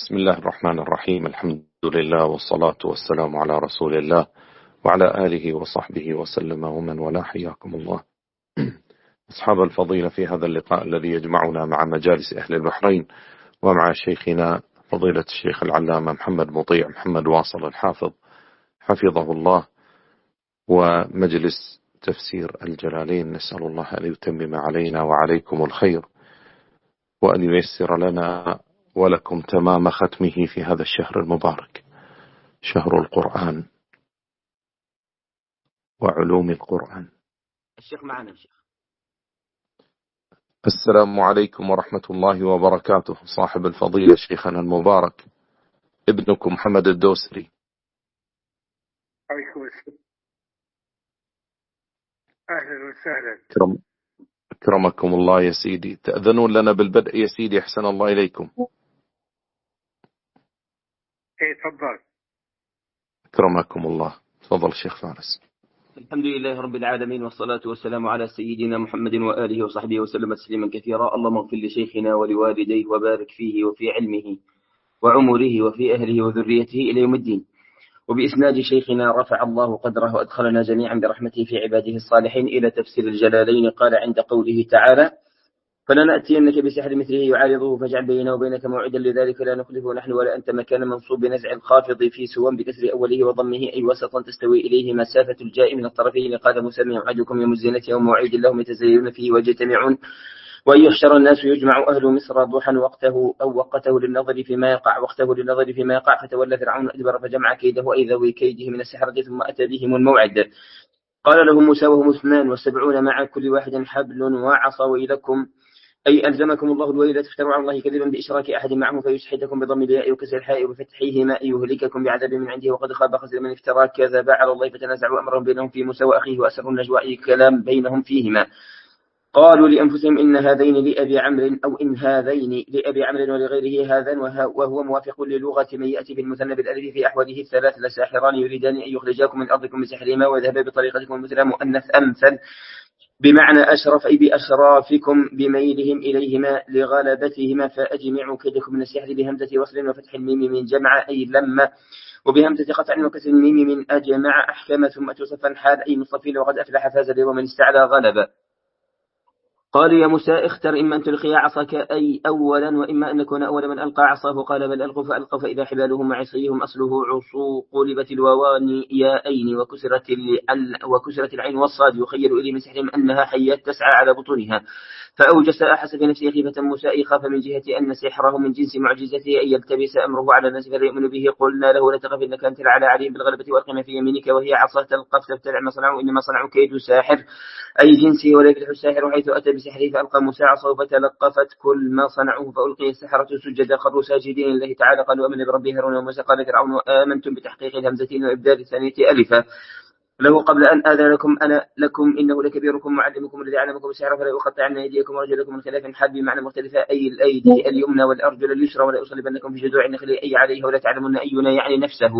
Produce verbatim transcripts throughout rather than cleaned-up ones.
بسم الله الرحمن الرحيم. الحمد لله والصلاة والسلام على رسول الله وعلى آله وصحبه وسلم ومن والاه. حياكم الله أصحاب الفضيلة في هذا اللقاء الذي يجمعنا مع مجالس أهل البحرين ومع شيخنا فضيلة الشيخ العلامة محمد مطيع محمد واصل الحافظ حفظه الله، ومجلس تفسير الجلالين. نسأل الله أن يتمم علينا وعليكم الخير، وأن ييسر لنا ولكم تمام ختمه في هذا الشهر المبارك، شهر القرآن وعلوم القرآن. الشيخ معنا الشيخ. السلام عليكم ورحمة الله وبركاته. صاحب الفضيلة شيخنا المبارك ابنكم محمد الدوسري. عليكم السلام. أهلا وسهلا. كرم أكرمكم الله يا سيدي. تأذنون لنا بالبدء يا سيدي؟ أحسن الله إليكم. ايه تفضل. أكرمكم الله. تفضل الشيخ فارس. الحمد لله رب العالمين، والصلاة والسلام على سيدنا محمد وآله وصحبه وسلم تسليما كثيرا. اللهم اغفر لشيخنا ولوالديه وبارك فيه وفي علمه وعمره وفي أهله وذريته إلى يوم الدين. وبإسناد شيخنا رفع الله قدره وأدخلنا جميعا برحمته في عباده الصالحين إلى تفسير الجلالين. قال عند قوله تعالى: فلنأتينك بسحر مثله يعارضه فاجعل بينه وبينك موعدا لذلك لا نخلفه نحن ولا أنت. مكان منصوب بنزع الخافض في سوى بكسر أوله وضمه، أي وسطا تستوي إليه مسافة الجاء من الطرفين. قال موسى: موعدكم يوم الزينة يوم موعد لهم يتزينون فيه ويجتمعون، وأن يحشر الناس يجمع أهل مصر ضحى وقته أو وقته للنظر فيما يقع وقته للنظر فيما يقع. فتولى فرعون أدبر فجمع كيده أي ذوي كيده من السحرة ثم أتى بهم الموعد. قال لهم موسى وهم اثنان والسبعون مع كل واحد حبل وعصا ويلكم، أي ألزمكم الله الويل لا تفتروا على الله كذبا بإشراك أحد معه فيسحتكم بضم الياء وكسر الحاء وفتحه ما يهلككم بعذاب من عنده. وقد خاب خسر من افترى كذب على الله. فتنازعوا أمرهم بينهم في موسى وأخيه وأسروا النجوى، أي كلام بينهم فيهما. قالوا لأنفسهم إن هذين لأبي عمرو أو إن هذين لأبي عمرو ولغيره هذا، وهو موافق للغة من يأتي بالمثنى بالألف في أحواله الثلاث لساحران يريدان أن يخرجاكم من أرضكم بسحرهما ويذهبا بطريقتكم المثلى مؤنث أمثل بمعنى أشرف، أي بأشرافكم بميلهم إليهما لغلبتهما. فأجمعوا كيدكم من السحر بهمزة وصل وفتح الميم من جمع أي لما، وبهمزة قطع وكسر الميم من أجمع أحكم، ثم توصفا حال أي مصطفين. وقد أفلح فاز ومن استعلى غلب. قالوا يا موسى اختر إما أن تلقي عصاك أي أولا وإما أن نكون أول من ألقى عصاه. قال بل ألقوا فألقوا فإذا حبالهم وعصيهم أصله عصو قلبت الواوان ياءين وكسرت, وكسرت العين والصاد يخيل إلي من سحرهم أنها حيات تسعى على بطونها. فأوجس أحس في نفسه خيفة موسى خاف من جهة أن سحره من جنس معجزته أن يلتبس أمره على الناس فلا يؤمن به. قلنا له لا تخف إنك أنت على عليهم بالغلبة وألقنا في يمينك وهي عصا تلقف تبتلع ما صنعوا إنما صنعوا كيد ساحر أي جنسه ولا يفلح الساحر حيث أتى بسحره. فألقى موسى عصاه فتلقفت كل ما صنعوه فألقي السحرة سجدا خروا ساجدين لله تعالى. قالوا آمنا برب هارون وموسى. قال فرعون آمنتم بتحقيق الهمزتين وإبدال الثانية ألفا له قبل أن آذن لكم أنا لكم إنه لكبيركم معلمكم الذي علمكم السحر فلا يقطعن أيديكم ورجلكم من خلاف حاد بمعنى مختلفة أي الأيدي اليمنى والأرجل اليسرى ولا يصلبنكم في جذوع النخل أي عليه ولا تعلمون أينا يعني نفسه.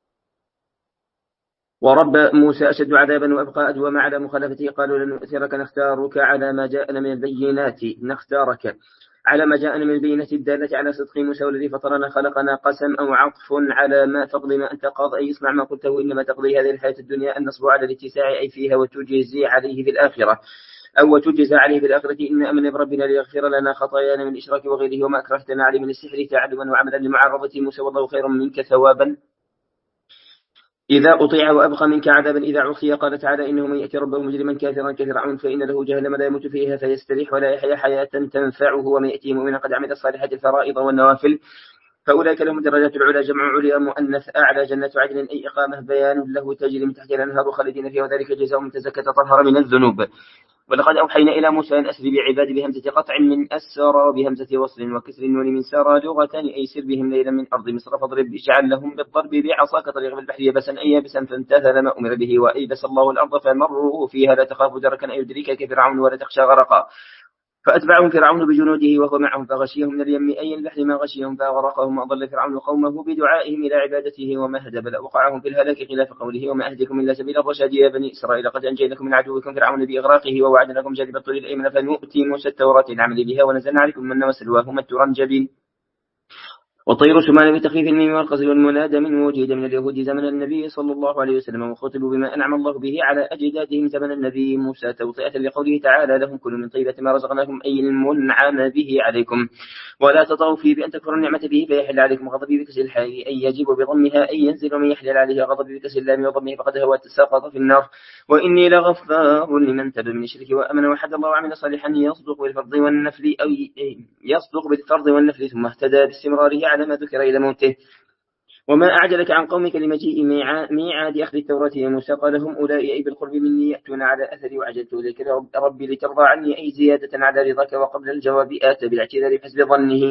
ورب موسى أشد عذابا وأبقى أدوم على مخالفته. قالوا لن نؤثرك نختارك على ما جاءنا من البينات نختارك على ما جاءنا من البينات الدالة على صدق موسى والذي فطرنا خلقنا. قسم أو عطف على ما تقضي ما أنت قاض أي اصنع ما قلته إنما تقضي هذه الحياة الدنيا. النصب على الاتساع أي فيها وتجزي عليه في الآخرة أو وتجزى عليه في الآخرة. إن أمن بربنا ليغفر لنا خطايانا من الإشراك وغيره وما أكرهتنا عليه من السحر تعلما وعملا لمعارضة موسى والله خير منك ثوابا إذا أطيع وأبقى منك عذابا إذا عصي. قال تعالى إنه من يأتي ربه مجرما كافرا كفرعون فإن له جهنم لا يموت فيها فيستريح ولا يحيا حياة تنفعه ومن يأتي مؤمنا قد عمل الصالحات الفرائض والنوافل فأولئك لهم درجات العلا جمع عليا مؤنث أعلى جنة عدن أي إقامة بيان له تجري من تحتها الأنهار خالدين فيها وذلك جزاء من تزكى تطهر من الذنوب. ولقد أوحينا إلى موسى أن أسر بعبادي بهمزة قطع من أسر بهمزة وصل وكسر النون من سار لغة أي سر بهم ليلا من أرض مصر فاضرب اجعل لهم بالضرب بعصاك طريق بالبحر يبسا أي يبسا فامتثل ما أمر به وأيبس الله الأرض فمروا فيها لا تخاف دركا أي يدريك كفرعون ولا تخشى غرقا. فأتبعهم فرعون بجنوده وهو معهم فغشيهم من اليم أي البحر ما غشيهم فأغرقهم وأضل فرعون قومه بدعائهم إلى عبادته ومهد بل وقعهم في الهلاك خلاف قوله وما أهدكم إلا سبيل الرشاد يا بني إسرائيل قد أنجيناكم من عدوكم فرعون بإغراقه ووعدناكم جانب الطول الأيمن فنؤتي موسى التوراة العمل بها ونزلنا عليكم من وسلواه مترا جبين. والطير سمان بتخفيف الميم والقصر والمنادى من وجد من اليهود زمن النبي صلى الله عليه وسلم وخطبوا بما أنعم الله به على أجدادهم زمن النبي موسى توطئة لقوله تعالى لهم كلوا من طيبة ما رزقناكم أي المنعم به عليكم ولا تطغوا فيه بأن تكفروا النعمة به فيحل عليكم غضبي بكسر الحاء أي يجب بضمها أي ينزل ومن يحلل عليه غضبي بكسر اللام وضمه فقد هو سقط في النار وإني لغفار لمن تاب من الشرك وأمن وحد الله وعمل صالحا يصدق بالفرض والنفل أو يصدق بالفرض والنفل ثم اهتدى باستمراره على ما ذكر إلى موته. وما أعجلك عن قومك لمجيء ميعاد أخذ التوراة يا موسى قال هم أولئك أي بالقرب مني يأتون على أثري وعجلت إليك ربي لترضى عني أي زيادة على رضاك وقبل الجواب آت بالاعتذار حسب ظنه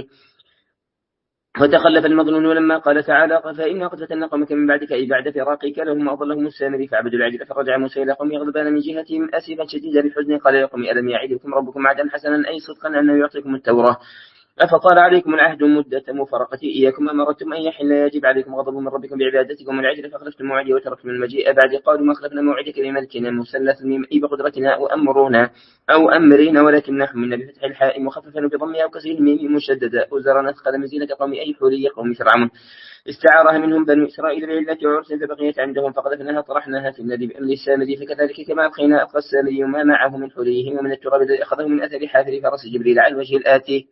وتخلف المظنون لما قال تعالى فإنا قد فتنا قومك من بعدك أي بعد فراقك لهم أضلهم السامري فعبدوا العجل فرجع موسى إلى قومه غضبان من جهتهم أسفا شديدا بالحزن قال يا قوم ألم يعدكم ربكم وعدا حسنا أي صدقا أنه يعطيكم التوراة أفطال عليكم العهد مدة مفارقة إياكم أمرتم أن يحل يجب عليكم غضب من ربكم بعبادتكم العجل فخلفتم موعدي وتركتم المجيء بعد قالوا ما خلفنا موعدك لملكنا مثلث أي بقدرتنا أو أمرنا أو أمرنا ولكن نحن منا بفتح الحاء مخففا بضمها أو كسر الميم مشددا أزرا أثقل من زينة قوم أي حوري قوم فرعون استعارها منهم بنو إسرائيل بعلة عرس فبقيت عندهم فقذفناها طرحناها في النار بأمر السامري فكذلك كما أبقينا أبقى السامري وما معه من حليهم ومن التراب الذي أخذه من أثر حافر فرس جبريل على الوجه الآتي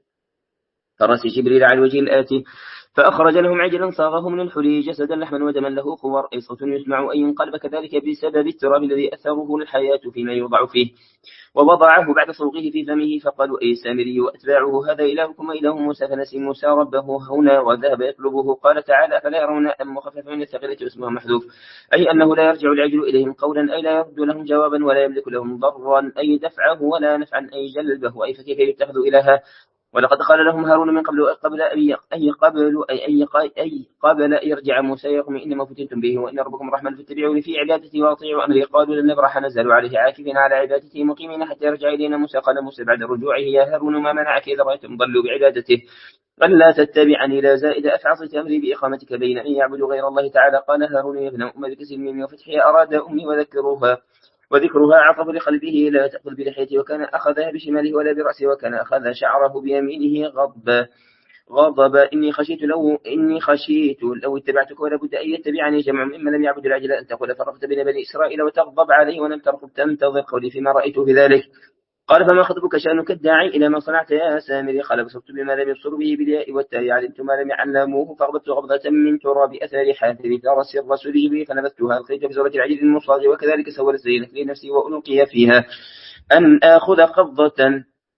فرس جبريل على الوجه الآتي فأخرج لهم عجلا صاغه من الحلي جسدا لحما ودما له خوار أي صوت يسمع أي ينقلب كذلك بسبب التراب الذي أثره الحياة فيما يوضع فيه ووضعه بعد صوغه في فمه فقالوا أي سامري وأتباعه هذا إلهكم وإله موسى فنسي موسى ربه هنا وذهب يطلبه قال تعالى فلا يرون أن مخفف من الثقيلة اسمه محذوف أي أنه لا يرجع العجل إليهم قولا أي لا يرد لهم جوابا ولا يملك لهم ضرا أي دفعه ولا نفعا أي جلبه أي فكيف يتخذ إلها ولقد قال لهم هارون من قبل قبل أي قبل أي أي أي قبل يرجع موسى يقوم إنما فتنتم به وإن ربكم الرحمن فاتبعوني في عبادتي وأطيعوا أمري قالوا لن نبرح نزل عليه عاكفين على عبادته مقيمين حتى يرجع إلينا موسى قال موسى بعد رجوعه يا هارون ما منعك إذا رأيتم ضلوا بعبادته قال لا تتبعني لا زائد أفعصت أمري بإقامتك بين أن يعبدوا غير الله تعالى قال هارون يا ابن أم بكسر الميم وفتحها أراد أمي وذكروها وذكرها عطف لقلبه لا تأخذ بلحيته وكان أخذها بشماله ولا برأسه وكان أخذ شعره بيمينه غضب غضب إني خشيت لو إني خشيت لو اتبعتك ولا بد أن يتبعني جمع ممن لم يعبد العجل أن تقول فرقت بين بني إسرائيل وتغضب عليه ولم ترقب تنتظر قولي فيما رأيته بذلك قال فما خطبك شأنك الداعي إلى ما صنعت يا سامري قال بصرت بما لم يبصر به بالياء والتاء علمت ما لم يعلموه فغضبت غضبة من تراب أثر حافر فرس الرسول به فنبذتها الخيط بزورة العجل المصاغ وكذلك سولت زينت لي نفسي وألقي فيها أن آخذ قبضة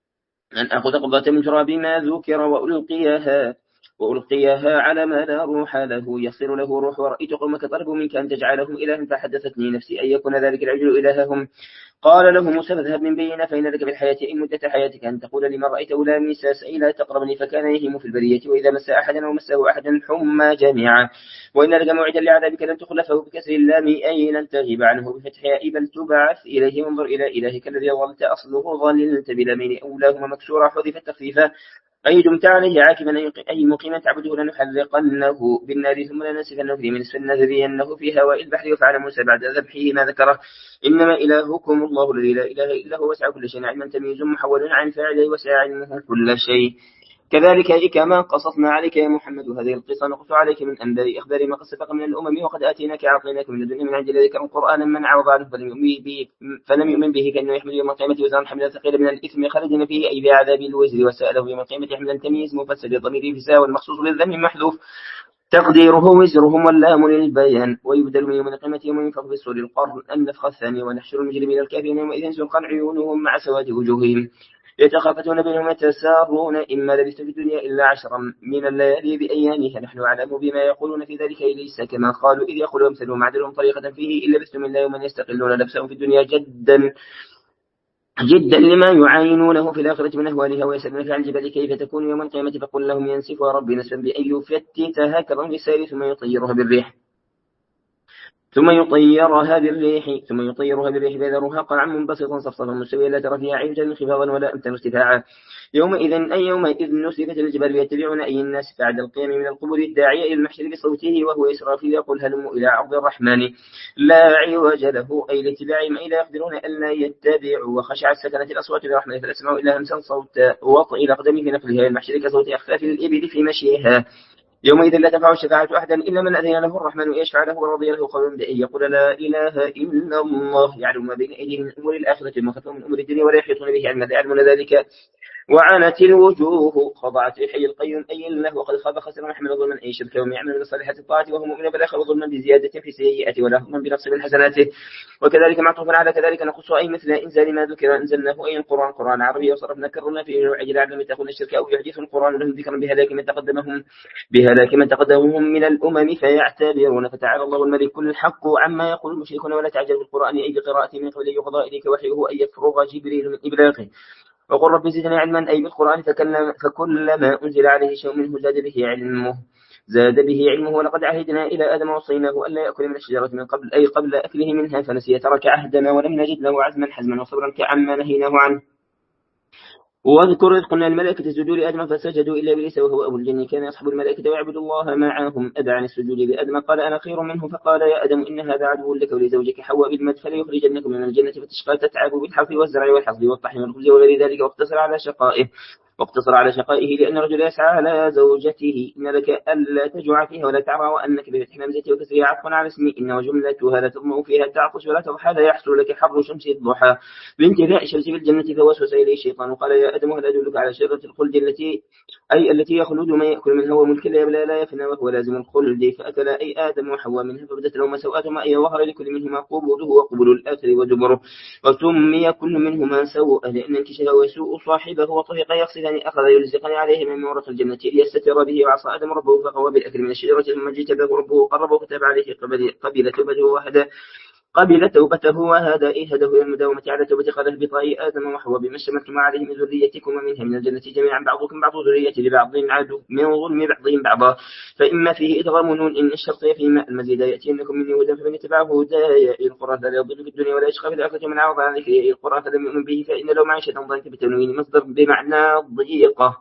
أن آخذ قبضة من تراب ما ذكر وألقيها وألقيها على ما لا روح له يصير له روح ورأيت قومك طلبوا منك أن تجعلهم إلها فحدثتني نفسي أن يكون ذلك العجل إلههم قال له موسى فاذهب من بيننا فإن لك بالحياة إن مدة حياتك أن تقول لمن رأيته لا مساس أي لا تقربني فكان يهم في البرية وإذا مس أحدا أو مسه أحدا حمى جميعا وإن لك موعدا لعذابك لن تخلفه بكسر اللام أي لن تغيب عنه بفتحها أي بل تبعث إليه وانظر إلى إلهك الذي ظلت أصله ظللت بلامين أولاهما مكسورة حذف التخفيفة أي دمت عليه عاكفا أي مقيما تعبده لنحرقنه بالنار ثم لنسفنه في من السنة ذرينه في هواء البحر وفعل موسى بعد ذبحه ما ذكره إنما إلهكم الله الذي لا إله إلا هو وسع كل شيء علما تمييز محول عن فاعله وسع علمه كل شيء كذلك أي كما قصصنا عليك يا محمد وهذه القصة نقص عليك من أنباء إخبار ما قد سبق من الأمم وقد آتيناك عطيناك من لدن من عند ذكر القرآن من عرض عنه فلم يؤمن به فلم يؤمن به كأنه يحمل يوم القيامة وزرا حملا ثقيلا من الإثم خالدين فيه أي بعذاب الوزر وسأله يوم القيامة حملا تمييز مفسر للضمير في ساوى المخصوص للذم محذوف تقديره وزرهم واللام للبيان ويبدل من يوم القيامة يوم ينفخ في الصور القرن النفخة الثانية ونحشر المجرمين الكافرين يومئذ زرقا عيونهم مع سواد وجوههم يتخافتون بينهم يتسارون إما لبثت في الدنيا إلا عشرا من الليالي بأيامها نحن أعلم بما يقولون في ذلك ليس كما قالوا إذ يقولوا أمثلهم عدلهم طريقة فيه إلا لبثتم إلا يوما يستقلون لبسهم في الدنيا جدا جدا لما يعاينونه في الآخرة من أهوالها ويسألونك عن الجبال كيف تكون يوم القيامة فقل لهم ينسفها ربي نسفا بأن يفتتها كظن السائل ثم يطيرها بالريح ثم يطيرها بالريح ثم يطيرها بالريح فيذرها قاعا منبسطا صفصفا مستويا لا ترى فيها عوجا انخفاضا ولا أمتا ارتفاعا يومئذ أي يومئذ نسفت الجبال يتبعون أي الناس بعد القيام من القبور الداعية إلى المحشر بصوته وهو إسرافيل يقول هلموا إلى عرض الرحمن لا عوج له أي لاتباعهم أي لا يقدرون ألا يتبعوا وخشعت سكنت الأصوات برحمة فالأسماء إلا همسا صوت وطئ الأقدم في نقلها المحشر كصوت أخفاف الإبل في مشيها يومئذ لا تنفع الشفاعة أحدا إلا من أذن له الرحمن يشفع له ورضي له قولا بدئيا يقول لا إله إلا الله يعلم ما بين أيديهم من أمور الآخرة ما خلفهم من أمور الدنيا ولا يحيطون به علما يعلمون ذلك وعنت الوجوه خضعت للحي القيوم أي الله وقد خاب خسر من حمل ظلما أي شرك ومن يعمل من صالحات الطاعة وهو مؤمن بالآخرة ظلما بزيادة في سيئات ولا هم بنقص من حسناته وكذلك معطوف على كذلك نقص أي مثل إنزال ما ذكر أنزلناه أي القرآن قرآن عربي وصرفنا كرنا فيه نوع لعلم تكون الشرك أو يحدث القرآن لهم ذكرا بهلاك من تقدمهم بهلاك من تقدمهم من الأمم فيعتبرون فتعالى الله الملك الحق عما يقول المشركون ولا تعجل بالقرآن أي بقراءته من قبل يقضى إليك وحيه أن يفرغ جبريل من إبلاغه وقل رب زدني علما أي بالقرآن فكلما أنزل عليه شيء منه زاد به علمه زاد به علمه ولقد عهدنا إلى آدم وصيناه ألا يأكل من الشجرة من قبل أي قبل أكله منها فنسي ترك عهدنا ولم نجد له عزما حزما وصبرا كعما نهيناه عنه واذكر إذ قلنا الملائكة اسجدوا لآدم فسجدوا إلا إبليس وهو أبو الجن كان يصحب الملائكة ويعبد الله معهم أدعى عن السجود لآدم قال أنا خير منه فقال يا آدم إن هذا عدو لك ولزوجك حواء بالمد فليخرجنكم من الجنة فتشقى تتعب بالحرث والزرع والحصد والطحن والخبز وغير ذلك واقتصر على شقائه واقتصر على شقائه لأن الرجل يسعى على زوجته إن لك ألا تجوع فيها ولا تعرى وأنك بفتح همزة وكسرها عطفا على اسمي إن جملتها لا تضمع فيها تعطش ولا تضحى لا يحصل لك حر شمس الضحى بانتهاء الشمس في الجنة فوسوس إليه الشيطان قال يا آدم هل أدلك على شجرة الخلد التي أي التي يخلد ما يأكل منها وملك لا يبلى لا يفنى وهو لازم الخلد فأكل أي آدم وحواء منها فبدت لهما سوآتهما أي ظهر لكل منهما قبوله وقبول الآخر ودبره وسمي كل منهما سوء لأن انكشف ويسوء صاحبه وطفق يقصدان أخذ يلزقني عليه من ورق الجنة ليستتر به وعصى آدم ربه فقوى بالأكل من الشجرة ثم اجتباه ربه قربه وكتب عليه قبل توبته وهدى قبل توبته وهذا إيه هداه إلى المداومة على توبة قال اهبطا آدم وحواء بما اشتملتم عليه من ذريتكم ومنها من الجنة جميعا بعضكم بعض ذرية لبعض عدو من ظلم بعضهم بعضا فإما فيه إدغام نون إن الشرطية فيما المزيد يأتينكم مني هدى فمن اتبعه هدايا القرآن لا يضل في الدنيا ولا يشقى في الآخرة من عرض عن ذكر القرآن فلم يؤمن به فإن له معيشة ضنكا بتنوين مصدر بمعنى ضيقة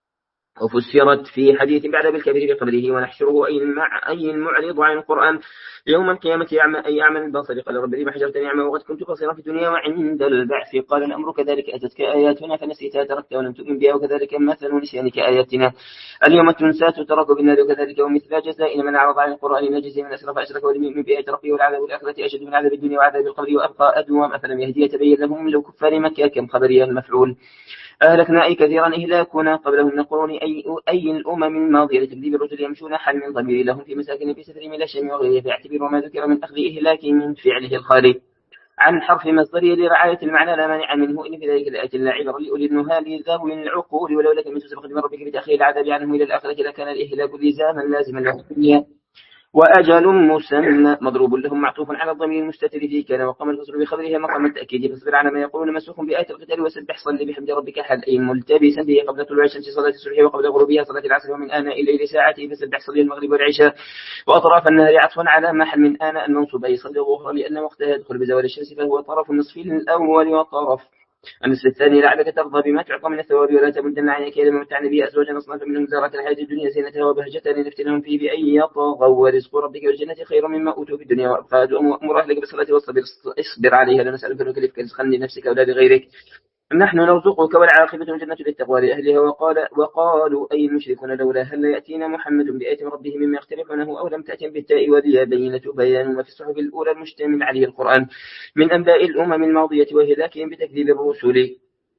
وفسرت في حديث بعد بالكبير بقبله ونحشره أي, المع... أي المعرض عن القرآن يوم القيامة يعمى أي يعمل البصر قال رب لما حجرتني أعمى وقد كنت بصيرا في الدنيا وعند البعث قال الأمر كذلك أتتك آياتنا فنسيتها تركت ولم تؤمن بها وكذلك مثل نسيانك آياتنا اليوم تنسى تترك بالنار وكذلك ومثل جزاء من أعرض عن القرآن نجزي من أسرف أشرك ولم يؤمن بآيات ربه والعذاب الآخرة أشد من عذاب الدنيا وعذاب القبر وأبقى أدوم أفلم يهدي يتبين لهم لو كفار مكة كم خبريا المفعول أهلكنا أي كثيرا إهلاكنا قبلهم من القرون أي, أي الأمم الماضية لتكذيب الرسل يمشون حل من ضمير لهم في مساكن في سفر من الشام وغيره فيعتبر ما ذكر من أخذ إهلاك من فعله الخالي عن حرف مصدرية لرعاية المعنى لا مانع منه إن في ذلك الآية لا عبر لأولي النهى لذوي العقول ولو لك من سبق من ربك بتأخير العذاب عنهم إلى الآخرة لكان الإهلاك لزاما لازما له الدنيا وأجل مسمى مضروب لهم معطوف على الضمير المستتر في كان وقام الفصل بخبرها مقام التأكيد فاصبر على ما يقولون مسوخ بآية القتال وسبح صل بحمد ربك حال أي ملتبسا به قبل طلوع الشمس صلاة الصبح وقبل غروبها صلاة العصر ومن آناء الليل ساعته فسبح صلي المغرب والعشاء وأطراف النهار عطفا على محل من آناء المنصوب أي صلي الظهر لأن وقتها يدخل بزوال الشمس فهو طرف النصف الأول وطرف النصف الثاني لعلك ترضى بما تعطى من الثواب ولا تمدن عينيك إلى ما متعن به أزواجا أصنافا منهم زارة الحياة الدنيا زينتها وبهجتها لنفتنهم فيه بأن يطغوا ورزق ربك والجنة خير مما أوتوا في الدنيا وأبقى وأمر أهلك بالصلاة والصبر اصبر عليها لا نسألك نكلفك رزقا لنفسك ولا لغيرك نحن نرزقك والعاقبة الجنة للتقوى لأهلها وقال وقالوا أي المشركون لولا هل يأتينا محمد بآية ربه مما يختلفونه أو لم تأتهم بالتاء والياء بينة بيان ما في الصحف الأولى المشتمل عليه القرآن من أنباء الأمم الماضية وهلاكهم بتكذيب الرسل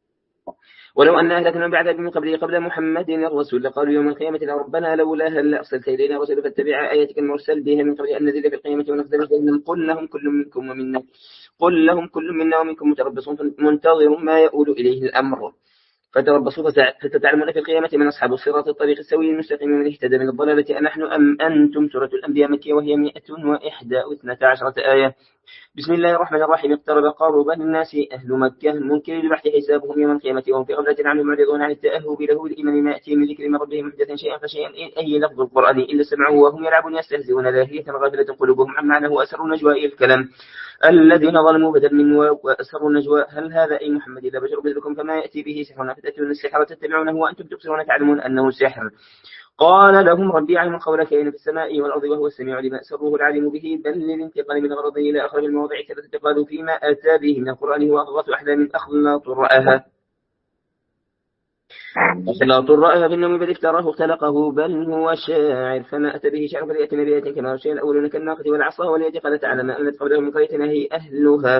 ولو أن أهلكنا بعذاب من قبله قبل محمد الرسول لقالوا يوم القيامة ربنا لولا هل أرسلت إلينا رسول فاتبع آياتك المرسل بها من قبل أن نزل في القيامة ونخذ بهم قل لهم كل منكم ومنا قل لهم كل منا ومنكم متربصون منتظر ما يؤول إليه الأمر فتربصوا فتتعلمون في القيامة من أصحاب الصراط الطريق السوي المستقيم من اهتدى من الضلالة أنحن أم أنتم سورة الأنبياء مكية وهي مئة وإحدى واثنة عشرة آية بسم الله الرحمن الرحيم اقترب قرب الناس أهل مكة منكر لبحث حسابهم يوم القيامة وهم في غفلة عنه معرضون عن التأهب له الإيمان ما يأتي من ذكر من ربهم محدثا شيئا فشيئا أي لفظ القرآن إلا سمعوه وهم يلعبون يستهزئون لاهية غافلة قلوبهم عن معناه وأسروا النجوى إلى الكلام الذين ظلموا بدل من وأسروا النجوى هل هذا أي محمد إلا بشر مثلكم فما يأتي به سحر فتأتون السحر تتبعونه وأنتم تبصرون تعلمون أنه سحر قال لهم ربي علم قول كائن في السماء والأرض وهو السميع لما أسره العليم به بل للانتقال من غرضه إلى أخرج المواضع ثلاثة قالوا فيما أتى به من القرآن هو أضغط أحلام أخلاط رآها أخلاط رأى في النوم بل افتراه خلقه بل هو شاعر فما أتى به شعر فليأتي بآية كما أرسل الأولون كالناقة والعصا واليد قال تعالى ما أمنت قبلهم من قرية هي أهلها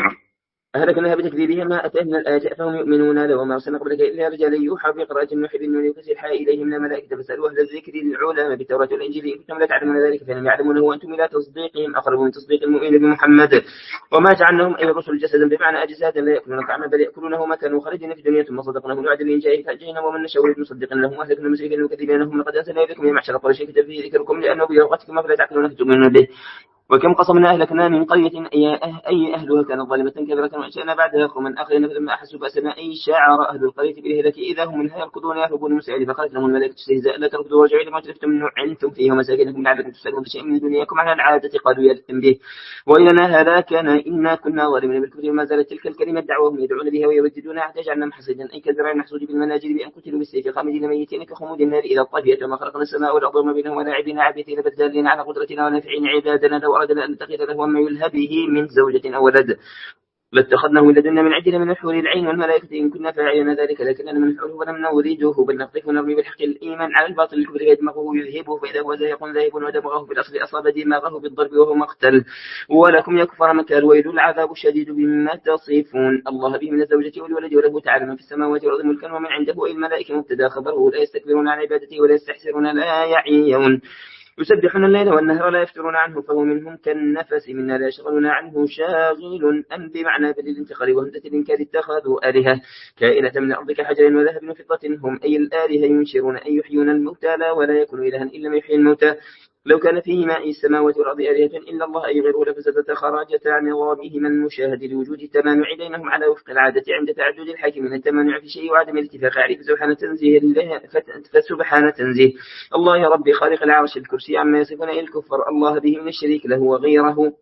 أهلكناها بتكذيبها ما أتى من الآيات فهم يؤمنون له وما أرسلنا قبلك إلا رجالا يوحى بقراءة النوح بالنون يكسر الحياء إليهم من الملائكة فاسألوا أهل الذكر العلماء بالتوراة والإنجيل إن كنتم لا تعلمون ذلك فإنهم يعلمونه وأنتم إلى تصديقهم أقرب من تصديق المؤمن بمحمد وما جعلناهم أي الرسل جسدا بمعنى أجسادا لا يأكلون طعاما بل يأكلونه ما كانوا خالدين في الدنيا ثم صدقناهم الوعد الذي جاء فأنجيناهم ومن نشاء مصدقا لهم وأهلكنا المشركين المكذبين لهم لقد أرسلنا إليكم يا معشر قريش كتب فيه ذكركم لأنه بلغتكم فلا تعقلون فتؤمنون به وكم قصمنا أهلكنا من قرية أي أهلها كانت ظالمة كبيرة وأنشأنا بعدها قوما آخرين فلما أحسوا بأسنا أي شعر أهل القرية بالهلاك إذا هم منها يركضون يهربون مسعد فقالت لهم الملائكة استهزاء لا تركضوا وارجعوا إلى ما تلفتم عنتم فيه ومساكنكم لعلكم تسألون بشيء من دنياكم على العادة قالوا يلتم به وإلنا هلاكنا إنا كنا ظالمين بالكفر وما زالت تلك الكلمة دعوهم يدعون بها ويوددون حتى جعلنا حصيدا أي كزرع محصود بالمناجل بأن قتلوا بالسيف خامدين ميتين كخمود النار إذا طفئت وما خلقنا السماء والأرض وما بينهما لاعبين عابثين بدالين على قدرتنا ونافعين عبادنا لو أردنا أن نتخذ له وما يلهى به من زوجة أو ولد لاتخذناه من لدنا من عندنا من الحور العين والملائكة إن كنا فاعلين ذلك لكننا من الحور ولم نريده بل نقذف ونرمي بالحق الإيمان على الباطل الكبر يدمغه يذهبه فإذا هو زاهق ذاهب ودمغه بالأصل أصاب دماغه بالضرب وهو مقتل ولكم يا كفار مكار ويل العذاب الشديد بما تصفون الله به من الزوجة والولد وله تعالى من في السماوات والأرض ملكا ومن عنده أي الملائكة مبتدا خبره لا يستكبرون عن عبادته ولا يستحسرون لا يعيون يسبحون الليل والنهار لا يفترون عنه فهو منهم كالنفس منا لا يشغلون عنه شاغل أم بمعنى بل الانتقال وهمزة الإنكار اتخذوا آلهة كائنة من أرض كحجر وذهب وفضة هم أي الآلهة ينشرون أن يحيون الموتى لا ولا يكون إلها إلا ما يحيي الموتى لو كان فيه ماء السماوات والأرض آلهة إلا الله أي غيره لفسدت خرجتا عن نظامهما المشاهد لوجود التمانع بينهم على وفق العادة عند تعدد الحاكمين التمانع في شيء وعدم الاتفاق عليه فسبحان تنزيه فسبحان تنزيه الله يا ربي خالق العرش الكرسي عما يصفون إلى الكفر الله به من الشريك له وغيره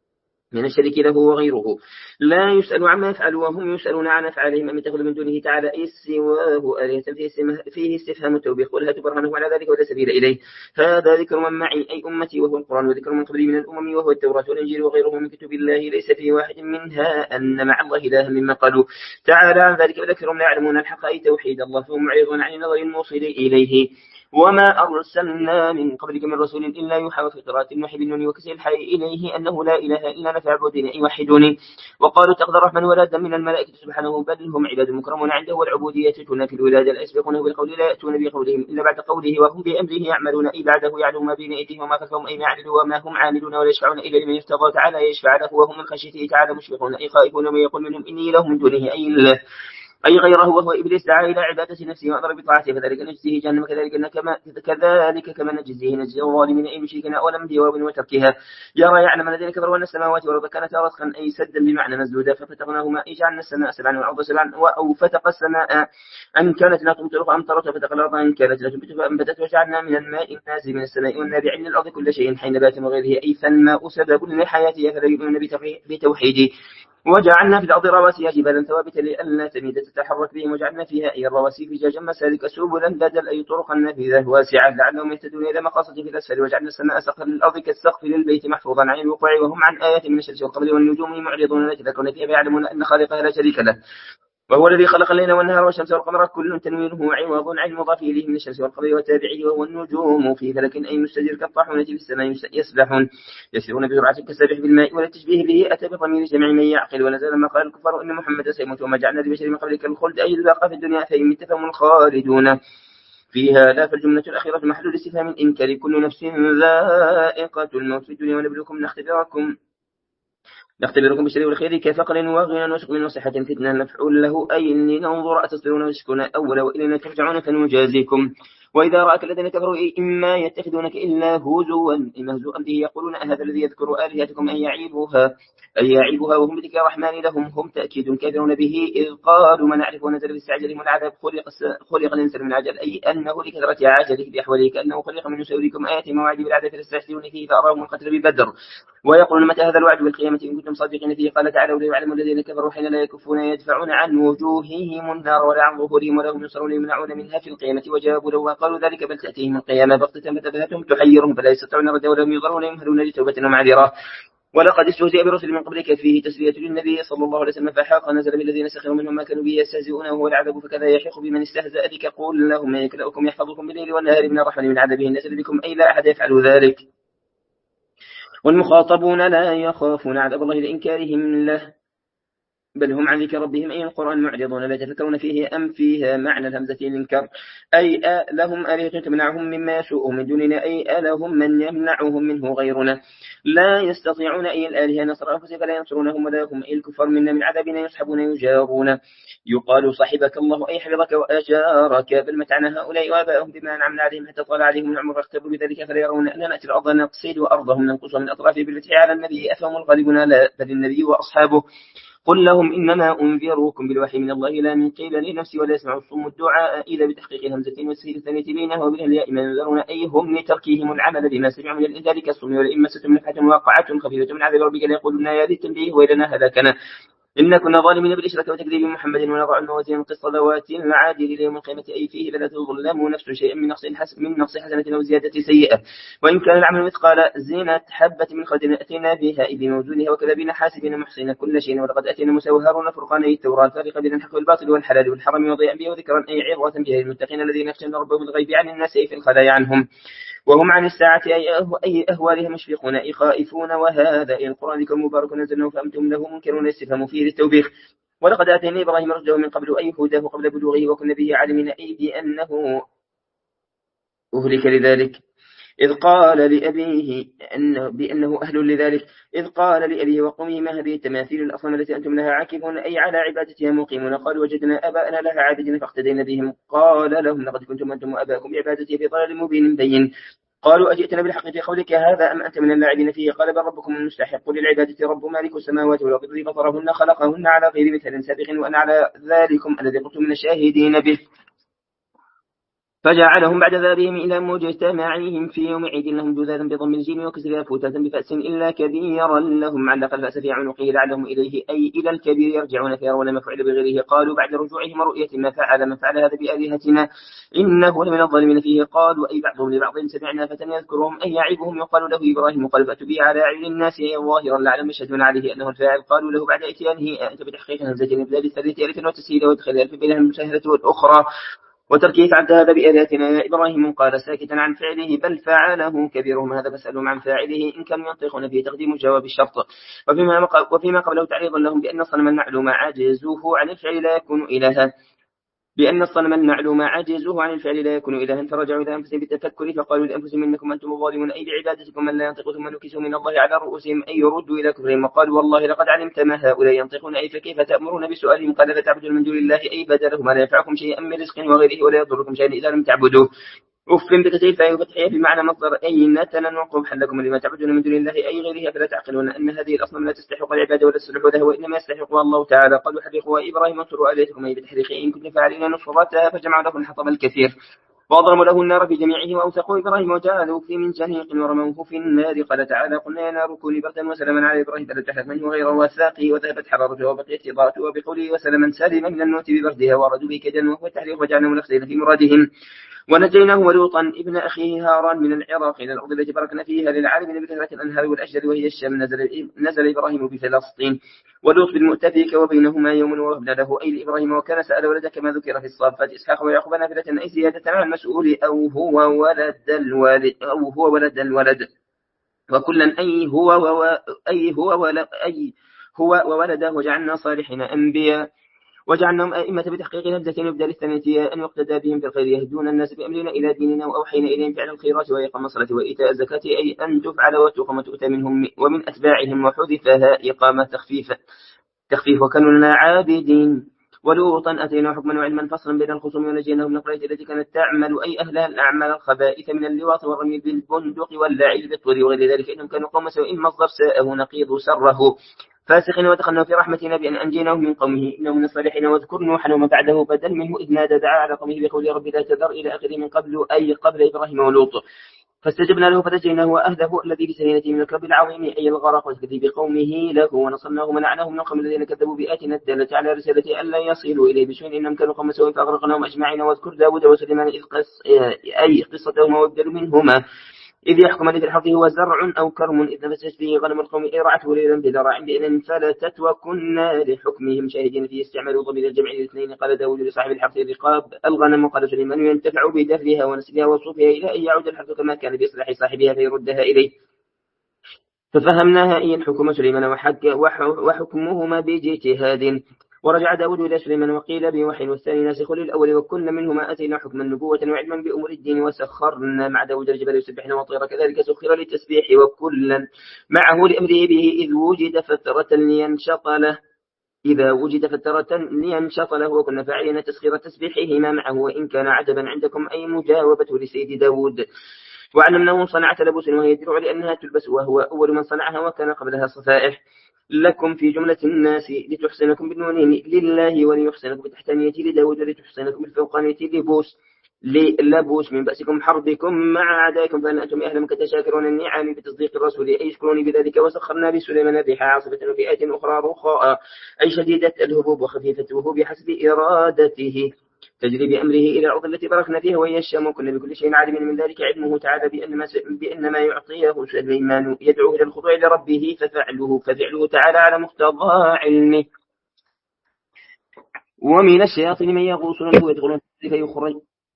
من الشريك له وغيره لا يسأل عما يفعل وهم يسألون عن أفعالهم أم يتخذ من دونه تعالى أي سواه آلهة فيه استفهام التوبيخ قل هاتوا برهانه على ذلك ولا سبيل إليه هذا ذكر من معي أي أمتي وهو القرآن وذكر من قبلي من الأمم وهو التوراة والإنجيل وغيره من كتب الله ليس في واحد منها أن مع الله إلها مما قالوا تعالى عن ذلك وذكرهم لا يعلمون الحق أي توحيد الله فهم معرضون عن النظر الموصل إليه وما أرسلنا من قبلك من رسول إلا يوحى في قراءة النوح بالنون وكسر الحي إليه أنه لا إله إلا أنا فاعبدوني أي وحدوني وقالوا اتخذ الرحمن ولدا من الملائكة سبحانه بل هم عباد مكرمون عنده والعبودية تكون في الولادة لا يسبقونه بالقول لا يأتون بقولهم إلا بعد قوله وهم بأمره يعملون أي بعده يعلم ما بين أيديهم وما خلفهم أي ما يعملوا وما هم عاملون ولا يشفعون إلا لمن يرتضى تعالى يشفع له وهم من خشيته تعالى مشفقون أي خائفون ومن يقول منهم إني له من دونه أي الله أي غيره وهو إبليس دعا إلى عبادة نفسه وأمر بطاعته فذلك نجزيه جهنم كذلك كما كذلك كما نجزيه نجزي الظالمين أي مشركين ولم جواب وتركها يرى يعلم الذين كفروا أن السماوات والأرض كانت رتقا أي سدا بمعنى مسدودا ففتقناهما أي جعلنا السماء سبعا والأرض سبعا أو فتق السماء أن كانت لا تمطر فأمطرت وفتق الأرض أن كانت لا تنبت فأنبتت وجعلنا من الماء النازل من السماء والنابع من الأرض كل شيء حي نبات وغيره أي فالماء سبب لحياته فلا يؤمنون بتوحيده وجعلنا في الأرض رواسي جبالا ثوابتا لئلا تميد تتحرك بهم وجعلنا فيها أي الرواسي فجاجا مسالك سبلا بدل أي طرقا نافذة واسعة لعلهم يهتدون إلى مقاصد في الأسفل وجعلنا السماء سقفا للأرض كالسقف للبيت محفوظا عن الوقوع وهم عن آيات من الشمس والقمر والنجوم معرضون لا يتذكرون فيها فيعلمون أن خالقها لا شريك له وهو الذي خلق الليل والنهار والشمس والقمر كل تنويره عوض عن المضاف إليه من الشمس والقمر وتابعه وهو النجوم في فلك أي مستجر كالطاحونة في السماء يسبحون يسيرون بسرعة كالسابح بالماء ولا تشبيه به أتى بضمير جمع من يعقل ونزل ما قال الكفار إن محمد سيموت وما جعلنا لبشر من قبلك الخلد أي الباقى في الدنيا فإن مت فهم الخالدون فيها لا فالجملة الأخيرة محل الاستفهام الإنكار كل نفس ذائقة الموت في الدنيا ونبلوكم نختبركم نختبركم بالشر والخير كفقر وغنى وشغل وصحة فتنة مفعول له أي لننظر أتصبرون وتشكون أولا وإلينا ترجعون فنجازيكم وإذا رأك الذين كفروا إما يتخذونك إلا هزوا إما هزوا به يقولون هذا الذي يذكر آلهتكم أن يعيبها أن يعيبها وهم بذكر الرحمن لهم هم تأكيد كافرون به إذ قالوا ما نعرف ونزل باستعجالهم العذاب خلق, خلق الإنسان من عجل أي أنه لكثرة عجله بأحواله كأنه خلق من يسوريكم آيات مواعيد بالعذاب فاستعجلون فيه فأراهم القتل ببدر ويقولون متى هذا الوعد بالقيامة إن كنتم صادقين فيه قال تعالى وليعلم الذين كفروا حين لا يكفون يدفعون عن وجوههم النار ولا عن ظهورهم ولا هم ينصرون يمنعون منها في القيامة وجابوا لو قالوا ذلك بل تأتيهم القيامة بغتة فتبهتهم تحيرهم فلا يستطيعون ردا ولا هم يضرون يمهلون لتوبة ومعذرة ولقد استهزئ برسل من قبلك فيه تسلية للنبي صلى الله عليه وسلم فحاق نزل بالذين سخروا منهم ما كانوا به يستهزئون وهو العذاب فكذا يحيق بمن استهزأ بك قل لهم من يكلؤكم يحفظكم بالليل والنهار من الرحمن من عذابه نزل بكم أي لا أحد يفعل ذلك. والمخاطبون لا يخافون عذاب الله لإنكارهم له بل هم عن ذكر ربهم أي القرآن معرضون لا يتفكرون فيه أم فيها معنى الهمزة الإنكار أي أ لهم آلهة تمنعهم مما يسوءهم من دوننا أي ألهم من يمنعهم منه غيرنا لا يستطيعون أي الآلهة نصر أنفسهم فلا ينصرونهم ولا هم أي الكفار منا من عذابنا يسحبون يجارون يقال صاحبك الله أي حفظك وأجارك بل متعنا هؤلاء وآباءهم بما أنعمنا عليهم حتى طال عليهم العمر واختبروا بذلك فليرون أننا نأتي الأرض نقصد وأرضهم ننقص من أطرافه بالفتح على النبي أفهم الغالبون لا بل النبي وأصحابه قل لهم إنما أنذركم بالوحي من الله لا من قيل لنفسي ولا يسمع الصم الدعاء إذا بتحقيق الهمزة والسهيل الثانية بينها وبالهياء ما ينذرون أي هم لتركيهم العمل بما سمعوا من الإنذار كالصم والإمة ستمنفعة واقعة خفيفة من عذاب ربك ليقولون يا ذي التنبيه وإلنا هلاكنا إن كنا ظالمين بالإشراك وتكذيب محمد ونضع الموازين القسط ذوات العادل ليوم القيامة أي فيه فلا تظلم نفس شيئا من نقص حسن من نقص حسنة أو زيادة سيئة وإن كان العمل مثقال زينة حبة من خردل أتينا بها بموجودها وكذا بنا حاسبين محصين كل شيء ولقد أتينا موسى وهارون فرقاني التوراة الفارقة بين الحق والباطل والحلال والحرم وضيئا به وذكرا أي عظة بها للمتقين الذين يخشون ربهم بالغيب عن الناس أي في الخلايا عنهم وهم عن الساعة أي أهوالهم مشفقون أي خائفون وهذا أي القرآن ذكر مبارك نزلناه فأنتم له منكرون استفهام فيه للتوبيخ ولقد آتينا إبراهيم رشده من قبل أي هداه قبل بلوغه وكنا به عالمين أي بأنه أهلك لذلك إذ قال لأبيه أنه بأنه أهل لذلك إذ قال لأبيه وقومه ما هذه التماثيل الأصنام التي أنتم لها عاكفون أي على عبادتها مقيمون قالوا وجدنا آباءنا لها عابدين فاقتدينا بهم قال لهم لقد كنتم أنتم وآباؤكم بعبادتي في ضلال مبين بين قالوا أجئتنا بالحق في قولك هذا أم أنت من اللاعبين فيه قال بل ربكم المستحق للعبادة رب مالك السماوات والأرض الذي فطرهن خلقهن على غير مثل سابق وأنا على ذلكم الذي قلت من الشاهدين به فجعلهم بعد ذابهم إلى مجتمعهم في يوم عيد لهم جذاذا بضم الجيم وكسرها فوتة بفأس إلا كبيرا لهم علق الفأس في عنقه لعلهم إليه أي إلى الكبير يرجعون فيرون ما فعل بغيره قالوا بعد رجوعهم رؤية ما فعل من فعل هذا بآلهتنا إنه لمن الظالمين فيه قالوا أي بعضهم لبعض سمعنا فتى يذكرهم أي يعيبهم يقال له إبراهيم قال فأتوا به على أعين الناس ظاهرا لعلم يشهدون عليه أنه الفاعل قالوا له بعد إتيانه أنت بتحقيق همزة بذلك الثالثة ألف وتسهيل وادخل ألف بينها المشاهدة والأخرى وتركيه فعلت هذا بآلهتنا يا إبراهيم قال ساكتا عن فعله بل فعله كبيرهم هذا فاسألهم عن فاعله إن كانوا ينطقون فيه تقديم جواب الشرط وفيما, وفيما قبله تعريضا لهم بأن الصنم المعلوم عاجزوه عن الفعل لا يكون إلها بأن الصنم المعلوم عاجزوه عن الفعل لا يكون إلها فرجعوا إلى أنفسهم بالتفكر فقالوا لأنفسهم إنكم أنتم الظالمون أي بعبادتكم من لا ينطق ثم نكسوا من الله على رؤوسهم أي يردوا إلى كفرهم وقالوا والله لقد علمت ما هؤلاء ينطقون أي فكيف تأمرون بسؤالهم قال فتعبدون من دون الله أي بدله ما لا ينفعكم شيئا من رزق وغيره ولا يضركم شيئا إذا لم تعبدوه أف بكثير فأي فتحية بمعنى مصدر أي نتنا وقبحا لكم لما تعبدون من دون الله أي غيرها فلا تعقلون أن هذه الأصنام لا تستحق العبادة ولا السلح له وإنما يستحقها الله تعالى قالوا حرقوا إبراهيم انصروا آلهتكم أي بتحريق إن كنتم فاعلين نصرتها فجمعوا له الحطب الكثير وأضرموا له النار في جميعه وأوثقوا إبراهيم وجعلوا في من جنيق ورموه في النار قال تعالى قلنا يا نار كوني بردا وسلاما على إبراهيم فلا تحرق منه غير وثاقه وذهبت حرارته وبقيت إضاءته وبقوله وسلاما سالما من الموت ببردها وردوا به كيدا وهو التحريق وجعلهم الأخسرين في مرادهم ونجيناه ولوطا ابن أخيه هاران من العراق إلى الأرض التي باركنا فيها للعالمين بكثرة الأنهار والأشجار وهي الشام نزل, نزل إبراهيم بفلسطين ولوط بالمؤتفك وبينهما يوم ووهبنا له أي لإبراهيم وكان سأل ولد كما ذكر في الصافات إسحاق ويعقوب نافلة أي زيادة على المسؤول أو هو ولد الولد أو هو ولد الولد وكلا أي هو و أي هو ولد أي هو وولده وجعلنا صالحين أنبياء وجعلناهم أئمة بتحقيق الهمزة وإبدال الثانية أن يقتدى بهم في الخير يهدون الناس بأمرنا إلى ديننا وأوحينا إليهم فعل الخيرات وإقام الصلاة وإيتاء الزكاة أي أن تفعل وتقام وتؤتى منهم ومن أتباعهم وحذفها إقامة تخفيف تخفيف وكانوا لنا عابدين ولوطا أتينا حكما وعلما فصلا بين الخصوم ونجيناهم من القرية التي كانت تعمل أي أهلها الأعمال الخبائث من اللواط والرمي بالبندق واللاعب بالطور وغير ذلك إنهم كانوا قوم سوء مصدر ساءه نقيض سره فاسقين ودخلنا في رحمتنا بأن أنجيناه من قومه إنه من الصالحين واذكر نوحا وما بعده بدل منه إذ نادى دعا على قومه بقول رب لا تذر إلى آخره من قبل أي قبل إبراهيم ولوط فاستجبنا له فنجيناه وأهله الذي بسفينته من الكرب العظيم أي الغرق وتكذيب قومه له ونصرناه ومنعناه من القوم الذين كذبوا بآياتنا الدالة على رسالته ألا يصلوا إليه بشيء إنهم كانوا قوم سوء فأغرقناهم أجمعين واذكر داود وسليمان إذ قص أي قصتهما وابدلوا منهما إذ يحكم في الحرث هو زرع أو كرم إذ نفست فيه غنم القوم إن رعته ليلا بذراع بإن فلتت وكنا لحكمهم شاهدين فيه استعملوا ضمير الجمع الاثنين. قال داود لصاحب الحرث الرقاب الغنم، وقال سليمان ينتفع بدفلها ونسلها وصوفها إلى أن يعود الحرث كما كان بإصلاح صاحبها فيردها إليه. ففهمناها إن حكم سليمان وحك وحكمهما باجتهاد. ورجع داود إلى سليمان وقيل بوحي والثاني ناسخ للأول وكل منهما أتينا حكم النبوة وعلما بأمور الدين وسخرنا مع داود الجبال يسبحنا والطير كذلك سخر للتسبيح وكلا معه لأمره به إذ وجد فترة لينشط له إذا وجد فترة لينشط له وكنا فاعلين تسخير تسبيحهما معه وإن كان عجبا عندكم أي مجاوبة لسيد داود. وعلمناه صنعة لبوس وهي درع لأنها تلبس وهو أول من صنعها وكان قبلها صفائح لكم في جملة الناس لتحسنكم بالنونين لله وليحسنكم بالتحتانية لداود لتحسنكم بالفوقانية لبوس للبوس من بأسكم حربكم مع أعدائكم فإن أنتم أهلا كتشاكرون النعم بتصديق الرسول أي يشكروني بذلك. وسخرنا لسليمان الريح عاصفة وفئات أخرى رخاء أي شديدة الهبوب وخفيفته بحسب إرادته تجري بأمره إلى الأرض التي باركنا فيها وهي الشام وكنا بكل شيء عالم. من ذلك علمه تعالى بأن ما, بأن ما يعطيه سليمان يدعو إلى الخضوع لربه ففعله ففعله تعالى على مقتضى علمه. ومن الشياطين من يغوصون له يدخلون فيخرج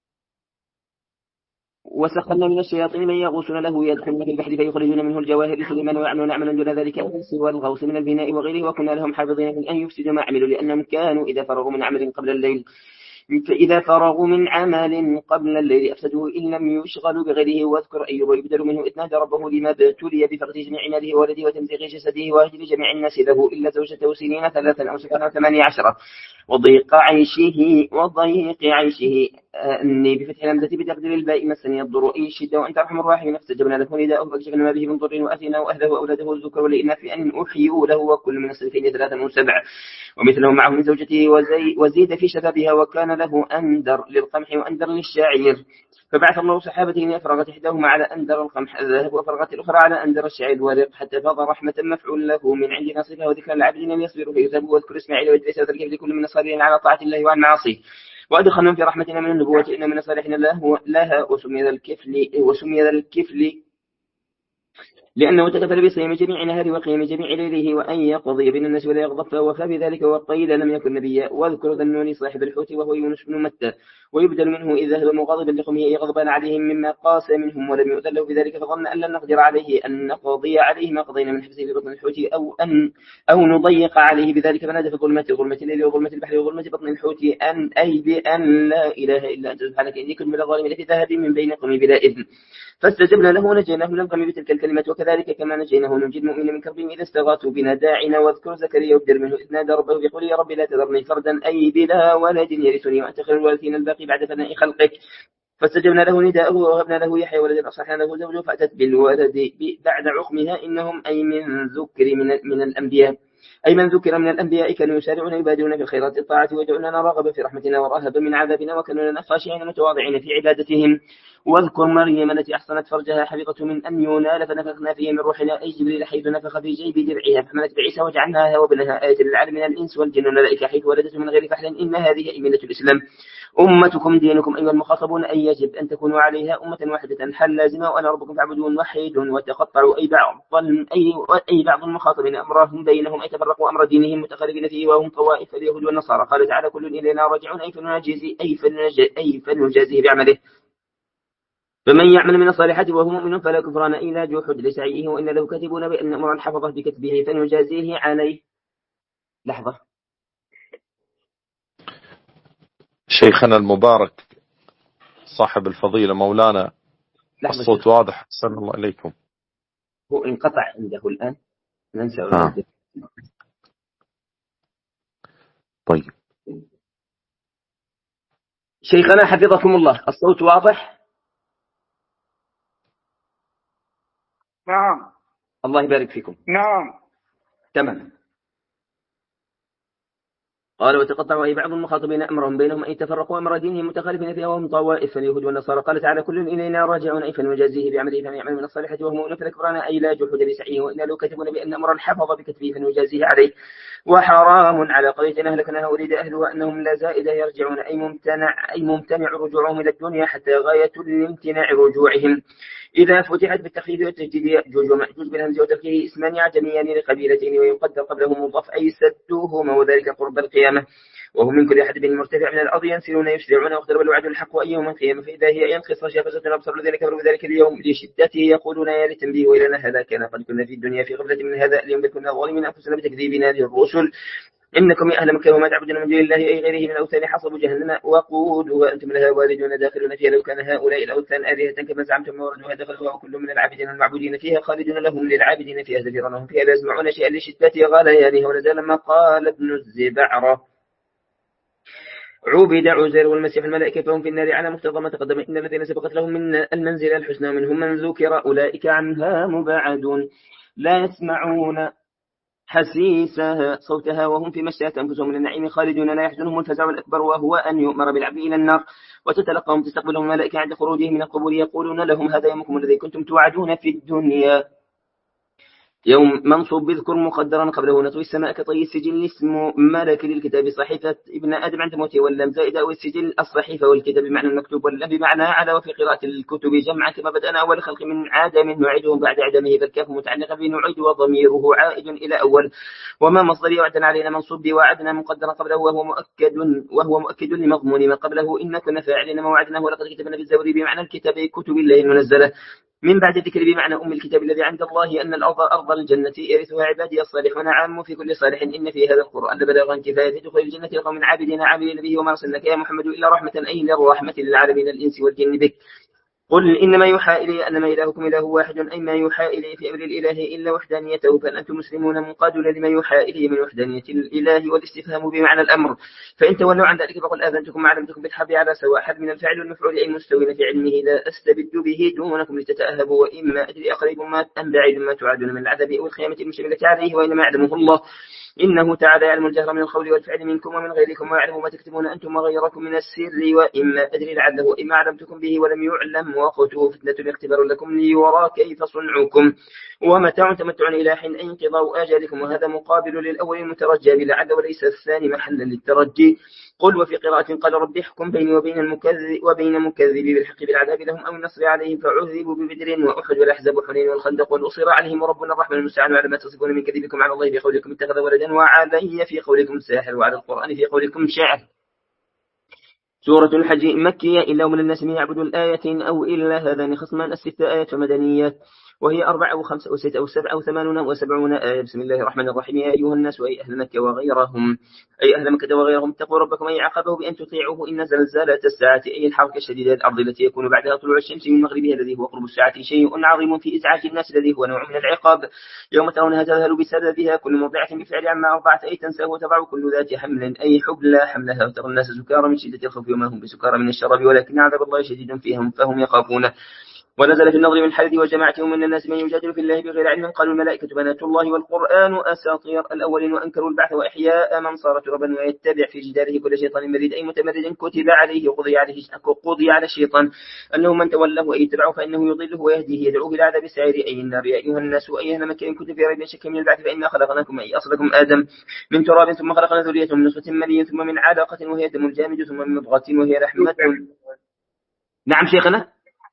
وسخرنا من الشياطين من يغوصون له يدخلون في البحر فيخرجون منه الجواهر سليمان ويعملون عملا دون ذلك سوى الغوص من البناء وغيره وكنا لهم حافظين من أن يفسدوا ما عملوا لأنهم كانوا إذا فرغوا من عمل قبل الليل فإذا فرغوا من عمل قبل الليل أفسدوه إن لم يشغلوا بغيره. واذكر أيوب يبدل منه إذ نادى ربه لما ابتلي بفقد جميع ماله وولده وتمزيغ جسده وهجر جميع الناس له إلا زوجته سنين ثلاثا أو سبعا ثمانية عشرة وضيق عيشه وضيق عيشه أني بفتح الهمزة بتقدير الباء مسني الضر أي الشدة وأنت أرحم الراحمين فاستجبنا له نداءه فكشفنا ما به من ضر وأتينا وأهله وأولاده الذكر والإناث أن أحيوا له وكل من الصنفين ثلاثا وسبع ومثله معه من زوجته وزي وزيد في شبابها وكان له أندر للقمح وأندر للشعير. فبعث الله سحابتين أفرغت إحداهما على أندر القمح الذهب وأفرغت الأخرى على أندر الشعير والرق حتى فاض رحمة مفعول له من عندنا صفة وذكر العبدين أن يصبروا فيذهبوا واذكر إسماعيل وإدريس وذكر لكل من الصالحين على طاعة الله وعن معاصيه وأدخلهم في رحمتنا من النبوة إن من الصالحين لها وسمي ذا الكفل وسمي ذا الكفل لأنه تكفل بصيام جميع نهار وقيام جميع ليله وأن يقضي بين الناس ولا يغضب وفى بذلك وقيل لم يكن نبيا. واذكر ذا النون صاحب الحوت وهو يونس بن متى ويبدل منه إذ ذهب مغاضبا لقومه يغضبان عليهم مما قاس منهم ولم يؤذن له بذلك فظن أن لن نقدر عليه أن نقضي عليه ما قضينا من حبسه في بطن الحوت أو أن أو نضيق عليه بذلك فنادى في ظلمة ظلمة الليل وظلمة البحر وظلمة بطن الحوت أن أي بأن لا إله إلا أنت سبحانك إني كنت من الظالمين في ذهب من بين قومي بلا إذن فاستجبنا له ونجيناه من الغم بتلك الكلمة وكذلك كما نجيناه ننجي المؤمن من كربهم إذا استغاثوا بنا داعنا. واذكر زكريا وابدل منه إذ نادى ربه يقول يا رب لا تذرني فردا أي بلا ولد يرثني وأنت خير الوارثين الباقي بعد فناء خلقك فاستجبنا له نداءه ووهبنا له يحيى ولدا أصلحنا له زوجه فأتت بالولد بعد عقمها إنهم أي من ذكر من, من الأنبياء أي من ذكر من الأنبياء كانوا يسارعون يبادرون في الخيرات الطاعة ويدعوننا رغبا في رحمتنا ورهبا من عذابنا وكانوا لنا خاشعين متواضعين في عبادتهم. واذكر مريم التي أحصنت فرجها حفظت من أن ينال فنفخنا فيه من روحنا أي جبريل حيث نفخ في جيب درعها فحملت بعيسى وجعلناها وابنها آية للعالم من الإنس والجن والملائكة حيث ولدته من غير فحل إن هذه أيمنة الإسلام أمتكم دينكم أيها المخاطبون أي يجب أن تكونوا عليها أمة واحدة حل لازمة وأنا ربكم فاعبدون وحيد وتقطعوا أي بعض أي أي بعض المخاطبين أمرهم بينهم أي تفرقوا أمر دينهم متخلفين فيه وهم طوائف اليهود والنصارى. قال تعالى كل إلينا راجعون أي فنجازي أي فنجازي أي فنجازيه بعمله فمن يعمل من الصالحات وهو مؤمن فلا كفران إلا جحد لسعيه وإن له كاتبون بأن أمرا حفظه بكتبه فنجازيه عليه. لحظة شيخنا المبارك صاحب الفضيلة مولانا الصوت واضح أحسن الله إليكم. هو انقطع عنده الآن ننسى آه. طيب شيخنا حفظكم الله الصوت واضح؟ نعم. الله يبارك فيكم. نعم. تمام. قال وتقطعوا أي بعض المخاطبين أمرهم بينهم أن يتفرقوا أمر دينهم متخالفين فيها وهم طوائف اليهود والنصارى. قال تعالى كل إلينا راجعون أي فنجازيه بعمله فمن يعمل من الصالحات وهو مؤمن فلا كفران أي لا جحود لسعيه وإنا لو كتبون بأن أمرا حفظ بكتبه فنجازيه عليه. وحرام على قرية أهلكناها أريد أهلها أنهم لا زائدة يرجعون أي ممتنع أي ممتنع رجوعهم إلى الدنيا حتى غاية الامتناع رجوعهم إذا فتحت بالتخفيف والتجديد يأجوج ومأجوج بالهمز وتركه اسمان عجميان لقبيلتين ويقدر قبله مضاف أي سدوهما وذلك قرب القيامة وهم من كل حدب مرتفع من الأرض ينسلون يسرعون واقترب الوعد الحق وأيهما القيامة فإذا هي ينقص شافزة الأبصر الذين كفروا بذلك اليوم لشدته يقولون يا للتنبيه وإلنا هذا كان قد كنا في الدنيا في غفلة من هذا اليوم بل كنا ظالمين أنفسنا بتكذيبنا للرسل إنكم يا أهل مكة وما تعبدون من دون الله أي غيره من الأوثان حصبوا جهنم وقودها أنتم لها واردون داخلون فيها لو كان هؤلاء الأوثان آلهة كما زعمتم وردوها دخلوها وكل من العابدين المعبودين فيها خالدون لهم للعابدين فيها زفيرا لهم فيها لا يسمعون شيئا لشدتها غليانها ولزال ما قال ابن الزبعرة عوبد عزير والمسيح الملائكة فهم في النار على مقتضى ما تقدم إن الذين سبقت لهم من المنزل الحسنى منهم من ذكر أولئك عنها مبعدون لا يسمعون حسيسها صوتها وهم في مشيئة أنفسهم من النعيم خالدون لا يحزنهم الفزع الأكبر وهو أن يؤمر بالعبد إلى النار وتتلقاهم تستقبلهم الملائكة عند خروجهم من القبور يقولون لهم هذا يومكم الذي كنتم توعدون في الدنيا يوم منصوب بذكر مقدرا قبله نطوي السماء كطي السجل اسم ملك للكتاب صحيفة ابن آدم عند موته واللام زائد أو السجل الصحيفة والكتاب بمعنى المكتوب واللام بمعنى على وفي قراءة الكتب جمعا كما بدأنا أول خلق من عدم نعيده بعد عدمه فالكاف متعلقة بنعيد وضميره عائد إلى أول وما مصدر وعدنا علينا منصوب بوعدنا مقدرا قبله وهو مؤكد وهو مؤكد لمضمون ما قبله إن كنا فاعلين ما وعدناه ولقد كتبنا في الزبور بمعنى الكتاب كتب الله المنزلة من بعد الذكر بمعنى أم الكتاب الذي عند الله أن الأرض أرض الجنة يرثها عبادي الصالحون عام في كل صالح إن في هذا القرآن لبلاغا كفاية تدخل الجنة لقوم عابدين عاملين به وما أرسلناك يا محمد إلا رحمة أي للرحمة للعالمين الإنس والجن بك قل إنما يوحى إلي أنما إلهكم إله واحد أي ما يوحى إلي في أمر الإله إلا وحدانيته فأن أنتم مسلمون منقادون لما يوحى إلي من وحدانية الإله والاستفهام بمعنى الأمر فإن تولوا عن ذلك فقل آذنتكم وعلمتكم بالحرب على سواء حد من الفعل والمفعول أي مستوين في علمه لا أستبد به دونكم لتتأهبوا وإما أدري أقريب ما أم بعيد ما توعدون من العذاب أو الخيامة المشتملة عليه وإنما يعلمه الله إنه تعالى يعلم الجهر من القول والفعل منكم ومن غيركم ويعلم ما تكتمون أنتم وغيركم من السر وإما أدري لعله وإما علمتكم به ولم يعلم وقته فتنة اختبار لكم ليرى كيف صنعكم ومتاع تمتع إلى حين انقضاء آجالكم وهذا مقابل للأول المترجى بلعل وليس الثاني محلا للترجي قل وفي قراءة قال رب احكم بيني وبين المكذب وبين مكذبي بالحق بالعذاب لهم أو النصر عليهم فعذبوا ببدر وأحد والأحزاب وحنين والخندق والأصير عليهم وربنا الرحمن المستعان على ما تصفون من كذبكم على الله في قولكم اتخذ ولدا وعلي في قولكم ساحر وعلى القرآن في قولكم شاعر سورة الحج مكية إلا من الناس من يعبد الآية أو إلا هذان خصمان الست آيات ومدنيات وهي أربع أو خمس أو ست أو سبع أو ثمانون وسبعون آية بسم الله الرحمن الرحيم يا أيها الناس وأي أهل مكة وغيرهم أي أهل مكة وغيرهم اتقوا ربكم أي عقبه بأن تطيعوه إن زلزلة الساعة أي الحركة الشديدة الأرض التي يكون بعدها طلوع الشمس من مغربها الذي هو قرب الساعة شيء عظيم في إزعاج الناس الذي هو نوع من العقاب يوم ترونها تذهل بسببها كل مرضعة بفعل عما أرضعت أي تنساه وتضع كل ذات حمل أي حبلى حملها وترى الناس سكارى من شدة الخوف وما هم بسكارى من الشراب ولكن عذاب الله شديد فيهم فهم يخافون ونزل في النظر من حدث وجماعتهم من الناس من يجادل في الله بغير علم قالوا الملائكة بنات الله والقرآن أساطير الأولين وأنكروا البعث وإحياء من صار ترابا ويتبع في جداره كل شيطان مريد أي متمرد كتب عليه وقضي عليه قضي على الشيطان أنه من تولاه أي يتبعه فإنه يضله ويهديه يدعوه إلى عذاب السعير أي النار يا أيها الناس وأي أهل مكة إن كنتم في ريب شك من البعث فإنا خلقناكم أي أصلكم آدم من تراب ثم خلقنا ذريته من نطفة مني ثم من علقة وهي دم الجامد ثم من مضغة وهي لحمة. نعم شيخنا.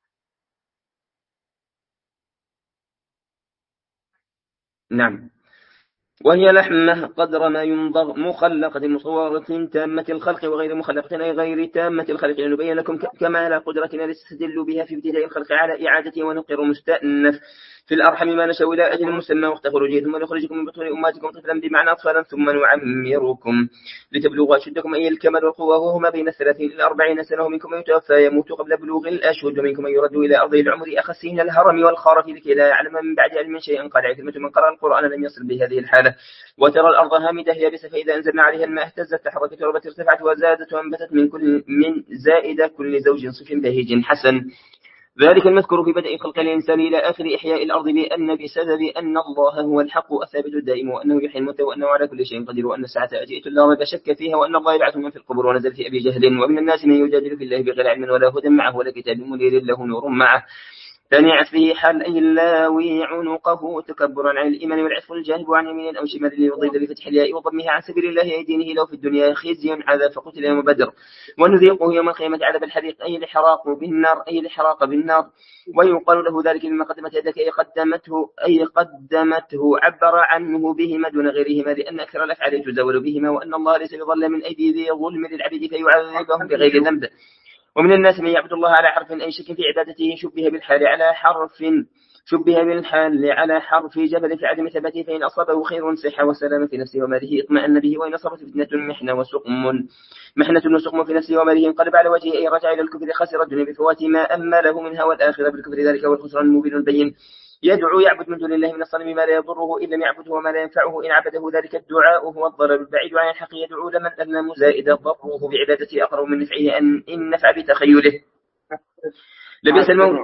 نعم وهي لحمة قدر ما ينضغ مخلقة مصورة تامة الخلق وغير مخلقة أي غير تامة الخلق لنبين لكم كمال قدرتنا لتستدلوا بها في ابتداء الخلق على إعادته ونقر مستأنف في الأرحم ما نشأ إلى أجل مسمى وقت خروجه ثم نخرجكم من بطون أمهاتكم طفلا بمعنى أطفالا ثم نعمركم لتبلغوا أشدكم أي الكمال والقوة وهو ما بين الثلاثين إلى أربعين سنة ومنكم من يتوفى يموت قبل بلوغ الأشهد ومنكم من يرد إلى أرض العمر أخسين الهرم والخرف لكي لا يعلم من بعد علم شيئا قال كلمة من قرأ القرآن لم يصل بهذه الحالة وترى الأرض هامدة يابسة فإذا أنزلنا عليها الماء اهتزت تحركت وربت ارتفعت وزادت وانبتت من كل من زائدة كل زوج صف بهيج حسن ذلك المذكور في بدء خلق الإنسان إلى آخر إحياء الأرض بأن بسبب أن الله هو الحق الثابت الدائم وأنه يحيي الموتى وأنه على كل شيء قدير وأن الساعة آتية لا ريب شك فيها وأن الله يبعث من في القبور ونزل في أبي جهل ومن الناس من يجادل في الله بغير علم ولا هدى معه ولا كتاب منير له نور معه ثاني عطفه حال أي اللاوي عنقه تكبرا عن الإيمان والعطف الجانب عن يمين أو شمال ليضيد بفتح الياء وضمها عن سبيل الله أي دينه لو في الدنيا خزي عذاب فقتل يوم بدر ونذيقه يوم القيامة عذاب الحريق أي الحراق بالنار أي الحراق بالنار ويقال له ذلك لما قدمت يدك أي قدمته أي قدمته عبر عنه بهما دون غيرهما لأن أكثر الأفعال تزاول بهما وأن الله ليس بظلم من أيدي ذي ظلم للعبيد فيعذبهم بغير ذنب ومن الناس من يعبد الله على حرف أي شك في عبادته شبه بالحال على حرف شبه بالحال على حرف جبل في عدم ثباته فإن أصابه خير صحة وسلامة في نفسه وماله اطمأن به وإن أصابته فتنة محنة وسقم محنة وسقم في نفسه وماله انقلب على وجهه أي رجع إلى الكفر خسر الدنيا بفوات ما أما له منها والآخرة بالكفر ذلك والخسران المبين البين يدعو يعبد من دون الله من الصنم ما لا يضره إن لم يعبده وما لا ينفعه إن عبده ذلك الدعاء هو الضرر البعيد عن الحق يدعو لمن ألم زائد ضره بعبادته أقرب من نفعه أن إن نفع بتخيله لبئس المولى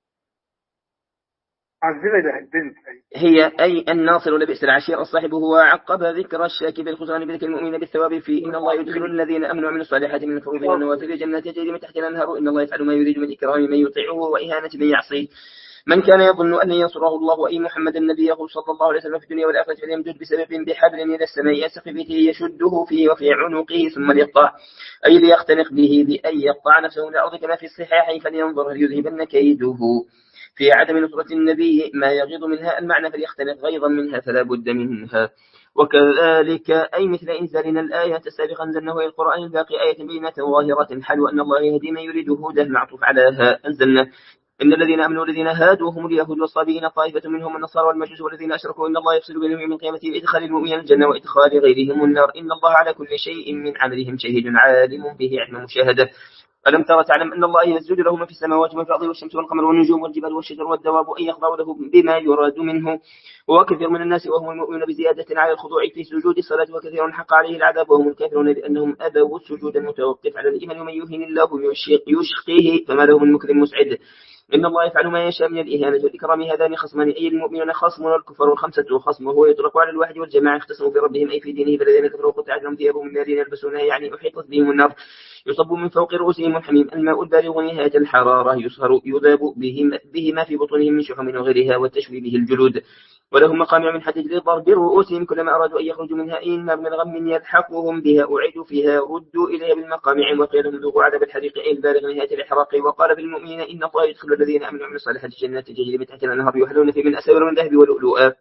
هي أي الناصر لبئس العشير الصاحب هو عقب ذكر الشاك بالخسران بذكر المؤمن بالثواب في إن الله يدخل الذين أمنوا وعملوا الصالحات من الفروض والنوافل جنات تجري من تحتها الأنهار إن الله يفعل ما يريد من إكرام من يطيعه وإهانة من يعصيه من كان يظن أن ينصره الله وأي محمد النبي صلى الله عليه وسلم في الدنيا والآخرة فليمدد بسبب بحبل إلى السماء يسق به يشده فيه وفي عنقه ثم ليقطع أي ليختنق به بأن يقطع نفسه من الأرض كما في الصحاح فلينظر هل يذهبن كيده في عدم نصرة النبي ما يغيظ منها المعنى فليختنق غيظا منها فلا بد منها وكذلك أي مثل إنزالنا الآيات السابقة أنزلناه إلى القرآن الباقي آية بينة ظاهرة حل وأن الله يهدي من يريد هدى المعطوف علىها أنزلنا إن الذين أمنوا الذين هادوا هم اليهود والصابئين طائفة منهم النصارى والمجوس والذين أشركوا إن الله يفصل بينهم يوم القيامة بإدخال المؤمنين الجنة وإدخال غيرهم النار إن الله على كل شيء من عملهم شهيد عالم به علم مشاهدة ألم ترى تعلم أن الله يسجد له ما في السماوات وما في الأرض والشمس والقمر والنجوم والجبال والشجر والدواب أن يخضعوا له بما يراد منه وكثير من الناس وهم المؤمنون بزيادة على الخضوع في سجود الصلاة وكثير حق عليه العذاب وهم الكافرون لأنهم أبوا السجود المتوقف على الإيمان ومن يهن الله يشقيه فما له من مكرم مسعد إن الله يفعل ما يشاء من الإهانة والإكرام هذان خصمان أي المؤمنون خصم والكفر الخمسة خصم وهو يطلق على الواحد والجماعة اختصموا في ربهم أي في دينه فالذين كفروا قطعت لهم ثيابهم من نار يلبسونها يعني أحيطت بهم النار يصب من فوق رؤوسهم الحميم الماء البالغ نهاية الحرارة يصهر يذاب بهما في بطونهم من شحم وغيرها وتشوي به الجلود ولهم مقامع من حديد لضرب رؤوسهم كلما أرادوا أن يخرجوا منها إن من غم يلحقهم بها أعيدوا فيها ردوا إليها بالمقامع وقيل لهم ذوقوا عذاب الحريق أي البالغ نهاية الإحراق وقال في المؤمنين إن الله يدخل الذين آمنوا وعملوا الصالحات جنات تجري من تحتها الأنهار يحلون في من أساور من ذهب ولؤلؤا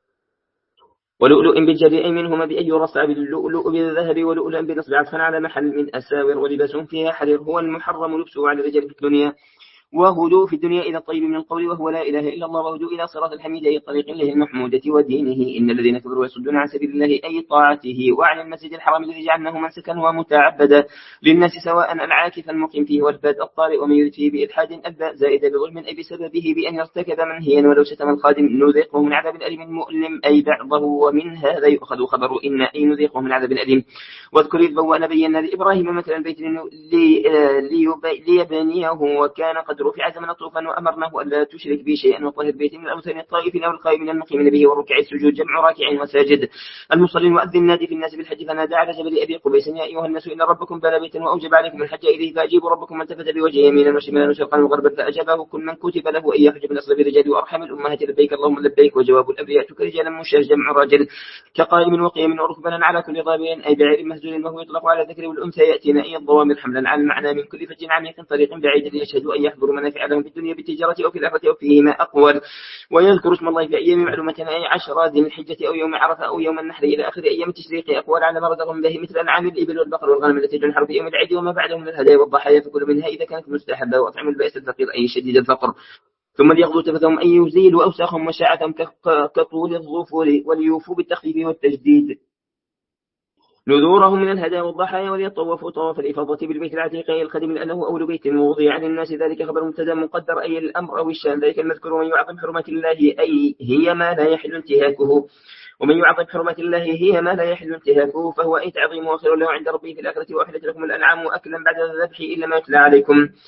ولؤلؤ بالجر أي منهما بأي رصع باللؤلؤ بالذهب ولؤلؤا بنصب عطفا على محل من أساور ولباسهم فيها حرير هو المحرم لبسه على الرجال في الدنيا وهدوء في الدنيا إلى الطيب من القول وهو لا إله إلا الله وهدوء إلى صراط الحميد أي طريق الله المحمودة ودينه إن الذين كفروا يصدون عن سبيل الله أي طاعته وعن المسجد الحرام الذي جعلناه منسكا ومتعبدا للناس سواء العاكف المقيم فيه والباد الطارئ ومن يريد فيه بإلحاد الباء زائدة بظلم أي بسببه بأن يرتكب منهيا ولو شتم الخادم نذيقه من عذاب أليم مؤلم أي بعضه ومن هذا يؤخذ خبر إن أي نذيقه من عذاب أليم واذكر إذ بوأنا بينا لإبراهيم مثلا بيت ليبنيه وكان قد رفع زمن طوفا وأمرناه ألا تشرك به شيئا وطهر بيت من الأوثان الطائفين أو القائمين المقيمين به والركع السجود جمع راكع وساجد المصلي وأذن نادي في الناس بالحج فنادى على جبل أبي قبيس يا أيها الناس إن ربكم بنى بيتا وأوجب عليكم الحج إليه فأجيبوا ربكم التفت بوجهه يمينا وشمالا وشرقا وغربا فأجابه كل من كتب له أن يحج من أصل الرجال وأرحم الأمهات لبيك اللهم لبيك وجواب الأنبياء رجالا مشاج جمع راجل كقائم وقيم وركبا على كل ضابين أي بعير مهزول وهو يطلق على ذكر والأنثى يأتينا أي الضوامر حملا على المعنى من كل فج عميق طريق بعيد ليشهدوا أن يحضروا منافع لهم في الدنيا بالتجارة أو في الآخرة أو فيهما أقوال ويذكر اسم الله في أيام معلومة أي عشر ذي الحجة أو يوم عرفة أو يوم النحر إلى آخر أيام التشريق أقوال على ما رزقهم به مثل الأنعام الإبل والبقر والغنم التي تنحر في يوم العيد وما بعده من الهدايا والضحايا فكل منها إذا كانت مستحبة وأطعم البائس الفقير أي شديد الفقر ثم ليغضوا تفثهم أن يزيلوا أوساخهم وشاعتهم كطول الظفر وليوفوا بالتخفيف والتجديد نذورهم من الهدايا والضحايا وليطوفوا طواف الإفاضة بالبيت العتيق أي القديم لأنه أول بيت وضع للناس ذلك خبر مبتدا مقدر أي الأمر أو الشأن ذلك المذكور ومن يعظم حرمات الله أي هي ما لا يحل انتهاكه ومن يعظم حرمات الله هي ما لا يحل انتهاكه فهو أي تعظيم وخير له عند ربه في الآخرة وأحلت لكم الأنعام وأكلا بعد الذبح إلا ما يتلى عليكم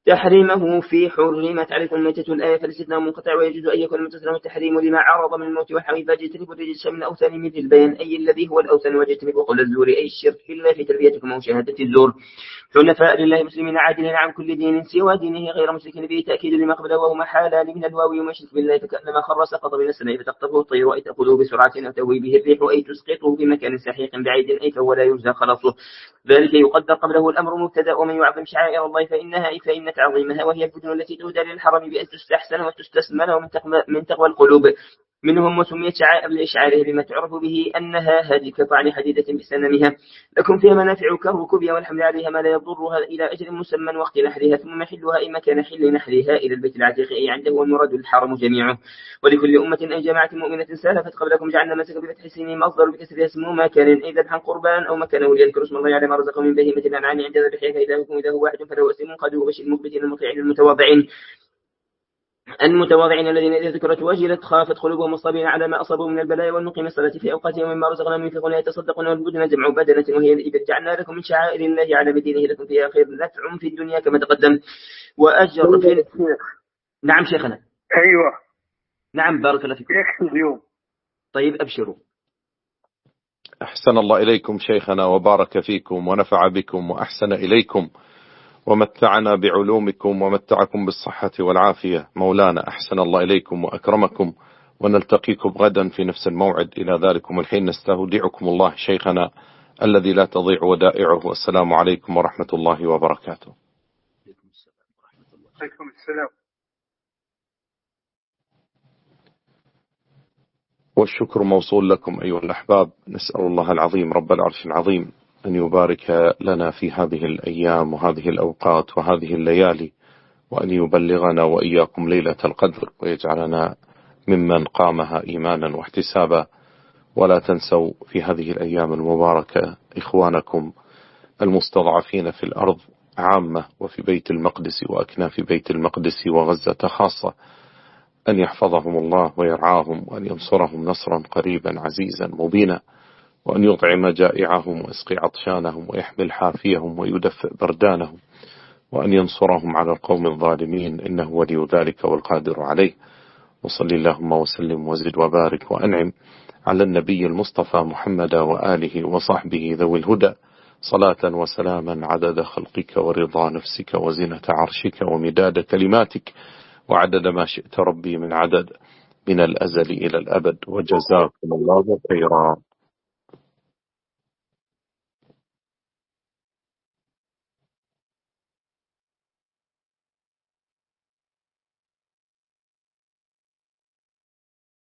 تحريمه في حرمت عليكم الميتة الآية فالاستثناء منقطع ويجوز أن يكون المتصل التحريم لما عرض من الموت والحمي فاجتنبوا الرجس من الأوثان مثل البيان أي الذي هو الأوثان واجتنبوا قول الزور أي الشرك إلا في تربيتكم أو شهادة الزور حنفاء لله مسلمين عادلين عن كل دين سوى دينه غير مشركين به تأكيد لما قبله وهما حالان من الواو ومشرك بالله فكأنما خر سقط من السماء فتخطفه الطير أي تأخذه بسرعة أو تهوي به الريح أي تسقطه في مكان سحيق بعيد أي فهو لا يرجى خلاصه ذلك يقدر قبله الأمر مبتدأ ومن يعظم شعائر الله فإنها أي فإن تعظيمها وهي البدن التي تهدى للحرم بأن تستحسن وتستثمن ومن تقوى, من تقوى القلوب منهم وسميت شعائر لإشعاره بما تعرف به أنها هذه كطعن حديدة بسنمها لكم فيها منافع كالركوبها والحمل عليها ما لا يضرها إلى أجل مسمى وقت نحرها ثم محلها أي مكان حل نحرها إلى البيت العتيق أي عنده والمراد الحرم جميعه ولكل أمة أي جماعة مؤمنة سالفت قبلكم جعلنا مسك بفتح السين مصدر بكسرها اسمه ما كان أي ذبحا قربان أو مكانه ليذكر اسم الله على ما رزقه من بهيمة الأنعام عند ذبحها فإلهكم إذا هو واحد فله اسم قد وبشر المخبتين المطيعين المتواضعين المتواضعين الذين إذا ذكرت وجلت خافت قلوبهم الصابرين على ما أصابوا من البلايا والمقيم الصلاة في أوقاتهم ومما رزقناهم ينفقون يتصدقون والبدن جمع بدنة وهي الإبل جعلنا لكم من شعائر الله على دينه لكم فيها خير نفع في الدنيا كما تقدم وأجر في نعم شيخنا أيوة نعم بارك الله فيكم يكفي اليوم. طيب أبشروا. أحسن الله إليكم شيخنا وبارك فيكم ونفع بكم وأحسن إليكم ومتعنا بعلومكم ومتعكم بالصحة والعافية مولانا. أحسن الله إليكم وأكرمكم ونلتقيكم غدا في نفس الموعد. إلى ذلكم الحين نستودعكم الله شيخنا الذي لا تضيع ودائعه. والسلام عليكم ورحمة الله وبركاته. عليكم السلام. والشكر موصول لكم أيها الأحباب. نسأل الله العظيم رب العرش العظيم أن يبارك لنا في هذه الأيام وهذه الأوقات وهذه الليالي وأن يبلغنا وإياكم ليلة القدر ويجعلنا ممن قامها إيمانا واحتسابا. ولا تنسوا في هذه الأيام المباركة إخوانكم المستضعفين في الأرض عامة وفي بيت المقدس وأكناف بيت المقدس وغزة خاصة أن يحفظهم الله ويرعاهم وأن ينصرهم نصرا قريبا عزيزا مبينا وأن يطعم جائعهم ويسقي عطشانهم ويحمل حافيهم ويدفئ بردانهم وأن ينصرهم على القوم الظالمين إنه ولي ذلك والقادر عليه. وصل اللهم وسلم وزد وبارك وأنعم على النبي المصطفى محمد وآله وصحبه ذوي الهدى صلاة وسلاما عدد خلقك ورضا نفسك وزنة عرشك ومداد كلماتك وعدد ما شئت ربي من عدد من الأزل إلى الأبد. وجزاكم الله خيرا.